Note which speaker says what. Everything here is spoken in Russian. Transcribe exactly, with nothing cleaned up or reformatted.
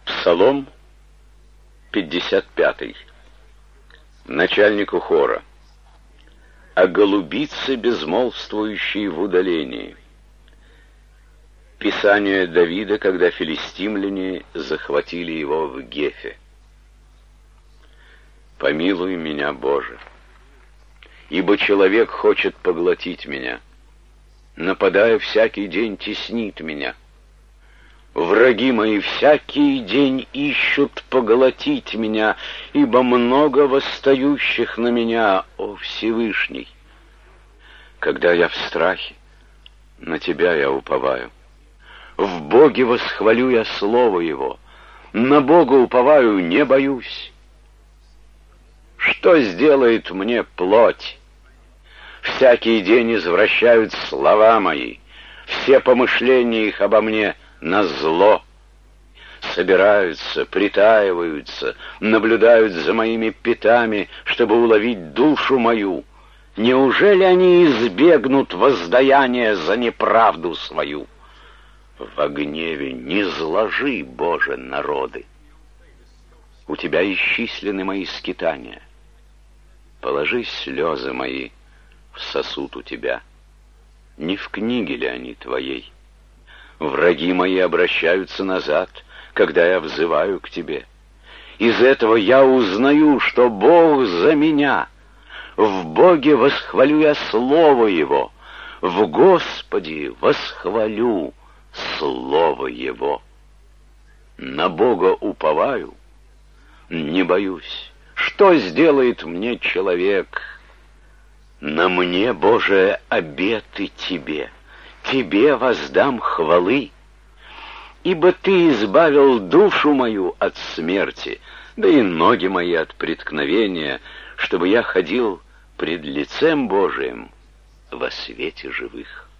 Speaker 1: Псалом пятьдесят пятый. Начальнику хора. О голубице, безмолвствующей в удалении. Писание Давида, когда филистимляне захватили его в Гефе. Помилуй меня, Боже, ибо человек хочет поглотить меня, нападая всякий день, теснит меня. Враги мои всякий день ищут поглотить меня, ибо много восстающих на меня, о Всевышний. Когда я в страхе, на Тебя я уповаю. В Боге восхвалю я слово Его, на Бога уповаю, не боюсь. Что сделает мне плоть? Всякий день извращают слова мои, все помышления их обо мне на зло. Собираются, притаиваются, наблюдают за моими пятами, чтобы уловить душу мою. Неужели они избегнут воздаяния за неправду свою? Во гневе не зложи, Боже, народы. У Тебя исчислены мои скитания. Положи слезы мои в сосуд у Тебя. Не в книге ли они Твоей? Враги мои обращаются назад, когда я взываю к Тебе. Из этого я узнаю, что Бог за меня. В Боге восхвалю я слово Его, в Господе восхвалю слово Его. На Бога уповаю, не боюсь. Что сделает мне человек? На мне, Боже, обеты Тебе. Тебе воздам хвалы, ибо Ты избавил душу мою от смерти, да и ноги мои от преткновения, чтобы я ходил пред лицем Божиим во свете живых.